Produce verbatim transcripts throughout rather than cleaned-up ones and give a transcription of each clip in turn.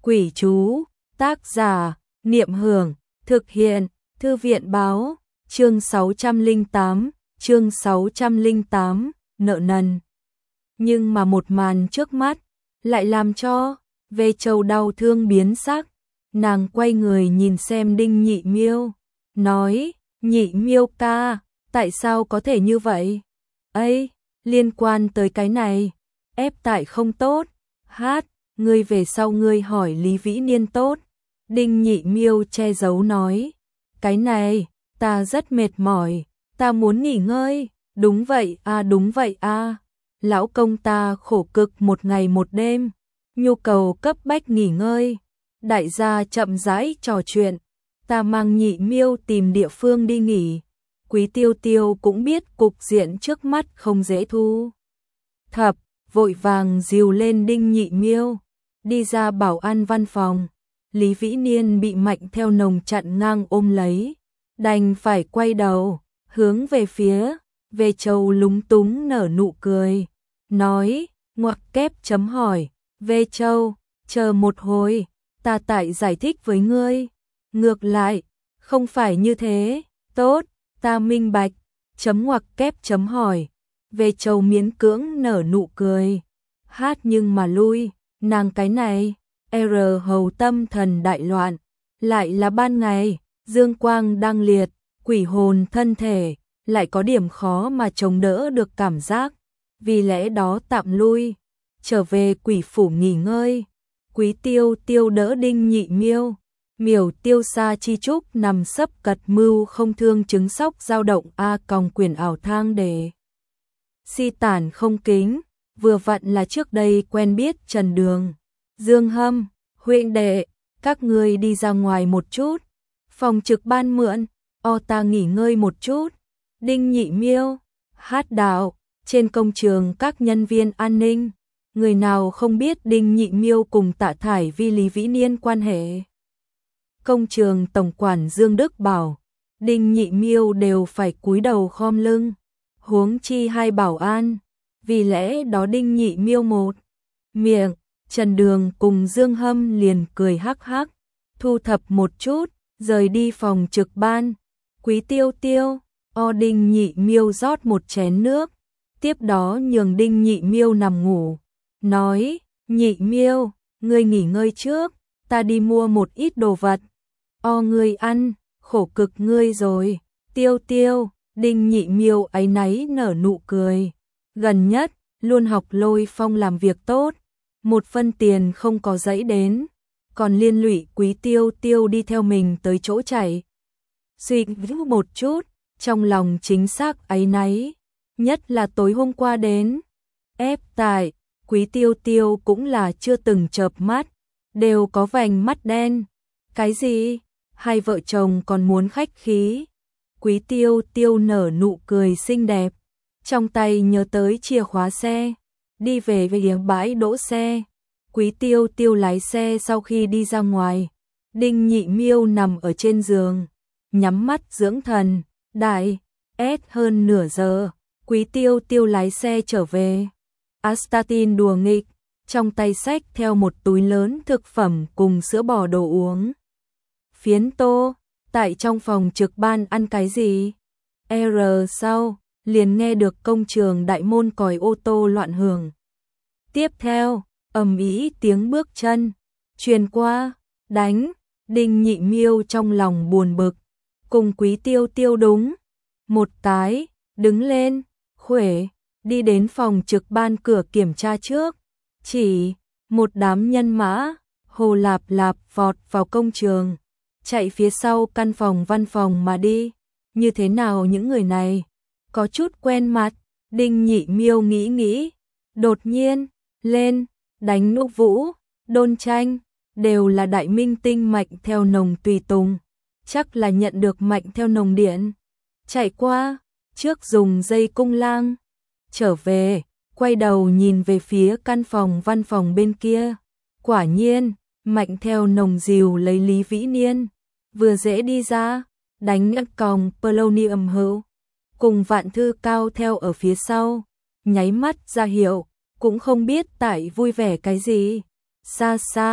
Quỷ chú, tác giả, Niệm Hưởng, thực hiện, Thư viện báo, chương sáu trăm lẻ tám, chương sáu trăm lẻ tám, nợ nần. Nhưng mà một màn trước mắt, lại làm cho, Về Châu đau thương biến sắc, nàng quay người nhìn xem Đinh Nhị Miêu, nói, Nhị Miêu ca, tại sao có thể như vậy? Ây, liên quan tới cái này, ép tại không tốt, hát, ngươi về sau ngươi hỏi Lý Vĩ Niên tốt. Đinh Nhị Miêu che giấu nói, cái này, ta rất mệt mỏi, ta muốn nghỉ ngơi, đúng vậy a đúng vậy a lão công ta khổ cực một ngày một đêm, nhu cầu cấp bách nghỉ ngơi, đại gia chậm rãi trò chuyện, ta mang Nhị Miêu tìm địa phương đi nghỉ. Quý Tiêu Tiêu cũng biết cục diện trước mắt không dễ thu thập, vội vàng dìu lên Đinh Nhị Miêu, đi ra bảo an văn phòng. Lý Vĩ Niên bị Mạnh Theo Nồng chặn ngang ôm lấy, đành phải quay đầu, hướng về phía, Về Châu lúng túng nở nụ cười, nói, ngoặc kép chấm hỏi, Về Châu, chờ một hồi, ta tại giải thích với ngươi, ngược lại, không phải như thế, tốt, ta minh bạch, chấm ngoặc kép chấm hỏi, Về Châu miễn cưỡng nở nụ cười, hát nhưng mà lui, nàng cái này, R hầu tâm thần đại loạn, lại là ban ngày, dương quang đang liệt, quỷ hồn thân thể, lại có điểm khó mà chống đỡ được cảm giác, vì lẽ đó tạm lui, trở về quỷ phủ nghỉ ngơi. Quý Tiêu Tiêu đỡ Đinh Nhị Miêu, miểu tiêu sa chi trúc nằm sấp cật mưu không thương chứng sóc dao động a còng quyền ảo thang để si tản không kính, vừa vặn là trước đây quen biết Trần Đường, Dương Hâm, huynh đệ, các ngươi đi ra ngoài một chút, phòng trực ban mượn, o ta nghỉ ngơi một chút. Đinh Nhị Miêu, hát đạo, trên công trường các nhân viên an ninh, người nào không biết Đinh Nhị Miêu cùng Tạ Thải Vi Lý Vĩ Niên quan hệ. Công trường tổng quản Dương Đức bảo, Đinh Nhị Miêu đều phải cúi đầu khom lưng, huống chi hai bảo an, vì lẽ đó Đinh Nhị Miêu một miệng, Trần Đường cùng Dương Hâm liền cười hắc hắc, thu thập một chút, rời đi phòng trực ban. Quý Tiêu Tiêu, o Đinh Nhị Miêu rót một chén nước, tiếp đó nhường Đinh Nhị Miêu nằm ngủ, nói, Nhị Miêu, ngươi nghỉ ngơi trước, ta đi mua một ít đồ vật. O ngươi ăn, khổ cực ngươi rồi. Tiêu Tiêu, Đinh Nhị Miêu áy náy nở nụ cười, gần nhất, luôn học Lôi Phong làm việc tốt, một phân tiền không có dãy đến, còn liên lụy Quý Tiêu Tiêu đi theo mình tới chỗ chảy. Suy nghĩ một chút, trong lòng chính xác áy náy, nhất là tối hôm qua đến, ép tại, Quý Tiêu Tiêu cũng là chưa từng chợp mắt, đều có vành mắt đen. Cái gì? Hai vợ chồng còn muốn khách khí. Quý Tiêu Tiêu nở nụ cười xinh đẹp, trong tay nhớ tới chìa khóa xe, đi về về bãi đỗ xe. Quý Tiêu Tiêu lái xe sau khi đi ra ngoài, Đinh Nhị Miêu nằm ở trên giường, nhắm mắt dưỡng thần, đại, ép hơn nửa giờ, Quý Tiêu Tiêu lái xe trở về. Astatin đùa nghịch, trong tay xách theo một túi lớn thực phẩm cùng sữa bò đồ uống. Phiến Tô, tại trong phòng trực ban ăn cái gì? R sau, liền nghe được công trường đại môn còi ô tô loạn hưởng. Tiếp theo, ầm ĩ tiếng bước chân truyền qua, đánh, Đinh Nhị Miêu trong lòng buồn bực, cùng Quý Tiêu Tiêu đúng một cái, đứng lên, khuể, đi đến phòng trực ban cửa kiểm tra trước, chỉ một đám nhân mã, hồ lạp lạp vọt vào công trường, chạy phía sau căn phòng văn phòng mà đi, như thế nào những người này, có chút quen mặt, Đinh Nhị Miêu nghĩ nghĩ, đột nhiên, lên, đánh Nô Vũ, Đôn Tranh, đều là đại minh tinh Mạnh Theo Nồng tùy tùng, chắc là nhận được Mạnh Theo Nồng điện, chạy qua, trước dùng dây cung lang, trở về, quay đầu nhìn về phía căn phòng văn phòng bên kia, quả nhiên, Mạnh Theo Nồng dìu lấy Lý Vĩ Niên, vừa dễ đi ra, đánh ngắt còng polonium hữu, cùng Vạn Thư Cao theo ở phía sau, nháy mắt ra hiệu, cũng không biết tại vui vẻ cái gì. Xa xa,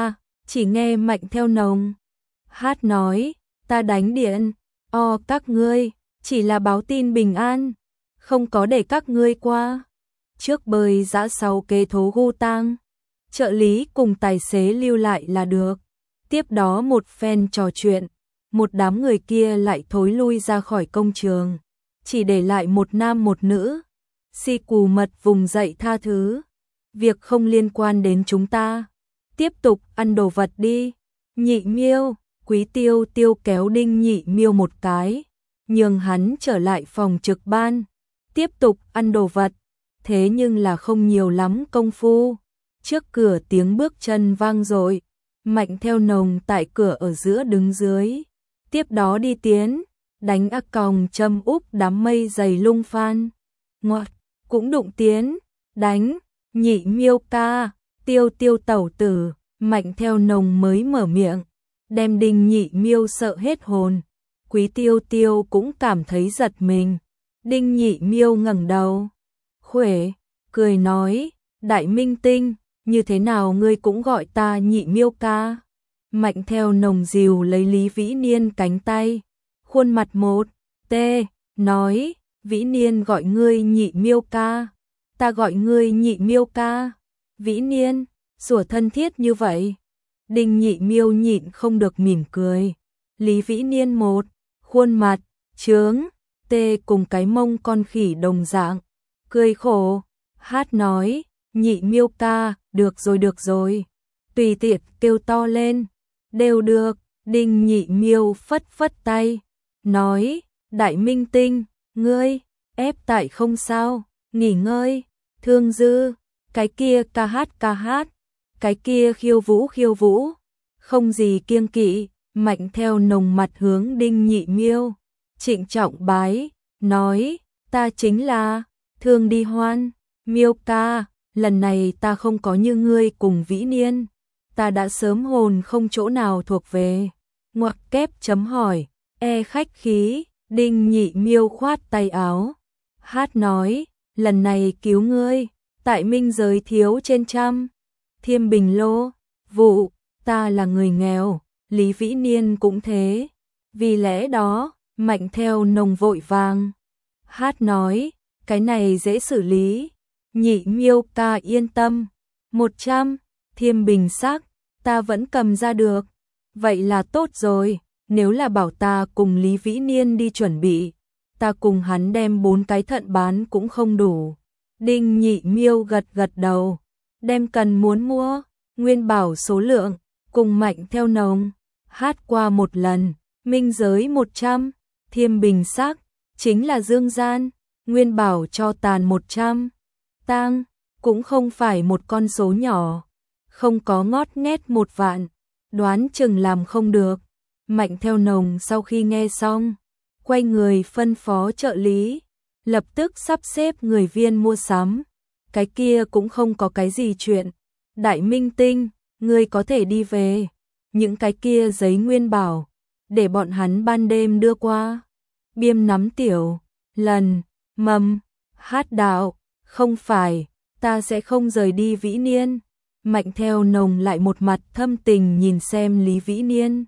Chỉ nghe Mạnh Theo Nồng Hát nói, ta đánh điện, o các ngươi, chỉ là báo tin bình an, không có để các ngươi qua. Trước bơi dã sau kê thố gu tang, trợ lý cùng tài xế lưu lại là được. Tiếp đó một phen trò chuyện, một đám người kia lại thối lui ra khỏi công trường, chỉ để lại một nam một nữ. Si Cù Mật vùng dậy tha thứ, việc không liên quan đến chúng ta, tiếp tục ăn đồ vật đi. Nhị Miêu, Quý Tiêu Tiêu kéo Đinh Nhị Miêu một cái, nhường hắn trở lại phòng trực ban, tiếp tục ăn đồ vật. Thế nhưng là không nhiều lắm công phu, trước cửa tiếng bước chân vang dội, Mạnh Theo Nồng tại cửa ở giữa đứng dưới, tiếp đó đi tiến, đánh ác còng châm úp đám mây dày lung phan. Ngoặt, cũng đụng tiến, đánh, Nhị Miêu ca, Tiêu Tiêu tẩu tử, Mạnh Theo Nồng mới mở miệng, đem Đinh Nhị Miêu sợ hết hồn. Quý Tiêu Tiêu cũng cảm thấy giật mình. Đinh Nhị Miêu ngẩng đầu, khuể, cười nói, Đại Minh Tinh, như thế nào ngươi cũng gọi ta Nhị Miêu ca. Mạnh Theo Nồng dìu lấy Lý Vĩ Niên cánh tay, khuôn mặt một tê, nói, Vĩ Niên gọi ngươi Nhị Miêu ca, ta gọi ngươi Nhị Miêu ca. Vĩ Niên, sủa thân thiết như vậy. Đinh Nhị Miêu nhịn không được mỉm cười. Lý Vĩ Niên một khuôn mặt trướng tê cùng cái mông con khỉ đồng dạng, cười khổ, hát nói, Nhị Miêu ca, được rồi được rồi, tùy tiện kêu to lên, đều được. Đinh Nhị Miêu phất phất tay, nói, Đại Minh Tinh, ngươi, ép tại không sao, nghỉ ngơi, Thương Dư, cái kia ca hát ca hát, cái kia khiêu vũ khiêu vũ, không gì kiêng kỵ. Mạnh Theo Nồng mặt hướng Đinh Nhị Miêu, trịnh trọng bái, nói, ta chính là Thương Đi Hoan, Miêu ca, lần này ta không có như ngươi cùng Vĩ Niên, ta đã sớm hồn không chỗ nào thuộc về. Ngoặc kép chấm hỏi, e khách khí. Đinh Nhị Miêu khoát tay áo, hát nói, lần này cứu ngươi, tại minh giới thiếu trên trăm, Thiêm Bình Lô, vụ, ta là người nghèo, Lý Vĩ Niên cũng thế. Vì lẽ đó, Mạnh Theo Nồng vội vàng, hát nói, cái này dễ xử lý, Nhị Miêu ca yên tâm, một trăm, Thiêm Bình sắc, ta vẫn cầm ra được. Vậy là tốt rồi, nếu là bảo ta cùng Lý Vĩ Niên đi chuẩn bị, ta cùng hắn đem bốn cái thận bán cũng không đủ. Đinh Nhị Miêu gật gật đầu, đem cần muốn mua, nguyên bảo số lượng, cùng Mạnh Theo Nồng hát qua một lần, minh giới một trăm, Thiêm Bình sắc, chính là dương gian, nguyên bảo cho tàn một trăm, tang, cũng không phải một con số nhỏ, không có ngót nghét một vạn, đoán chừng làm không được. Mạnh Theo Nồng sau khi nghe xong, quay người phân phó trợ lý, lập tức sắp xếp người viên mua sắm, cái kia cũng không có cái gì chuyện. Đại Minh Tinh, ngươi có thể đi về, những cái kia giấy nguyên bảo, để bọn hắn ban đêm đưa qua. Biêm nắm tiểu, lần, mầm, hát đạo, không phải, ta sẽ không rời đi Vĩ Niên. Mạnh Theo Nồng lại một mặt thâm tình nhìn xem Lý Vĩ Niên.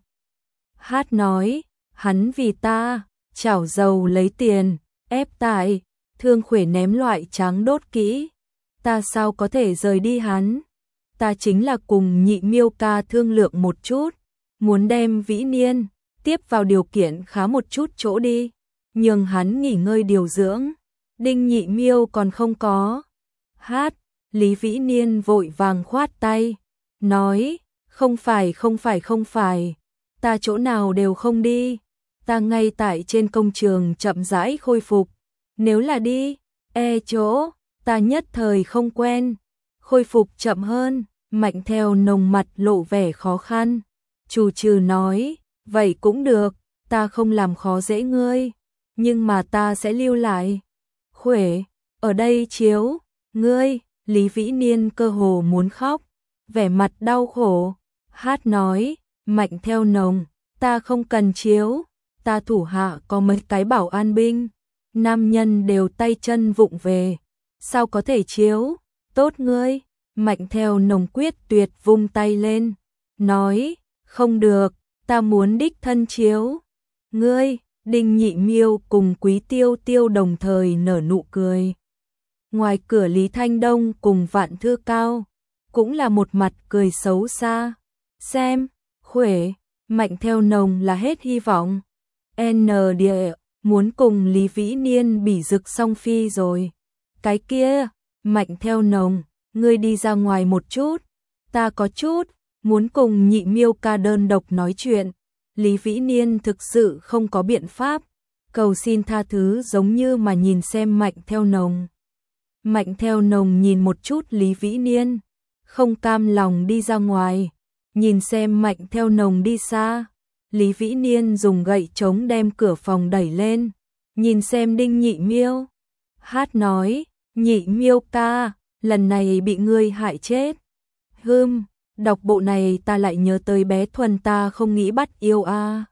Hát nói, hắn vì ta, chảo dầu lấy tiền, ép tại, Thương Khuể ném loại trắng đốt kỹ, ta sao có thể rời đi hắn. Ta chính là cùng Nhị Miêu ca thương lượng một chút, muốn đem Vĩ Niên tiếp vào điều kiện khá một chút chỗ đi, nhường hắn nghỉ ngơi điều dưỡng. Đinh Nhị Miêu còn không có hát. Lý Vĩ Niên vội vàng khoát tay, nói, không phải không phải không phải, ta chỗ nào đều không đi, ta ngay tại trên công trường chậm rãi khôi phục, nếu là đi, e chỗ, ta nhất thời không quen, khôi phục chậm hơn. Mạnh Theo Nồng mặt lộ vẻ khó khăn, trù trừ nói, vậy cũng được, ta không làm khó dễ ngươi, nhưng mà ta sẽ lưu lại. Khuể, ở đây chiếu, ngươi. Lý Vĩ Niên cơ hồ muốn khóc, vẻ mặt đau khổ, hát nói, Mạnh Theo Nồng, ta không cần chiếu, ta thủ hạ có mấy cái bảo an binh, nam nhân đều tay chân vụng về, sao có thể chiếu, tốt ngươi. Mạnh Theo Nồng quyết tuyệt vung tay lên, nói, không được, ta muốn đích thân chiếu. Ngươi, Đinh Nhị Miêu cùng Quý Tiêu Tiêu đồng thời nở nụ cười. Ngoài cửa Lý Thanh Đông cùng Vạn Thư Cao, cũng là một mặt cười xấu xa. Xem, Khuể, Mạnh Theo Nồng là hết hy vọng. N địa, muốn cùng Lý Vĩ Niên bỉ rực song phi rồi. Cái kia, Mạnh Theo Nồng, ngươi đi ra ngoài một chút. Ta có chút, muốn cùng Nhị Miêu ca đơn độc nói chuyện. Lý Vĩ Niên thực sự không có biện pháp. Cầu xin tha thứ giống như mà nhìn xem Mạnh Theo Nồng. Mạnh Theo Nồng nhìn một chút Lý Vĩ Niên, không cam lòng đi ra ngoài, nhìn xem Mạnh Theo Nồng đi xa. Lý Vĩ Niên dùng gậy trống đem cửa phòng đẩy lên, nhìn xem Đinh Nhị Miêu. Hát nói, Nhị Miêu ca, lần này bị ngươi hại chết. Hừm, đọc bộ này ta lại nhớ tới bé Thuần ta không nghĩ bắt yêu a. À.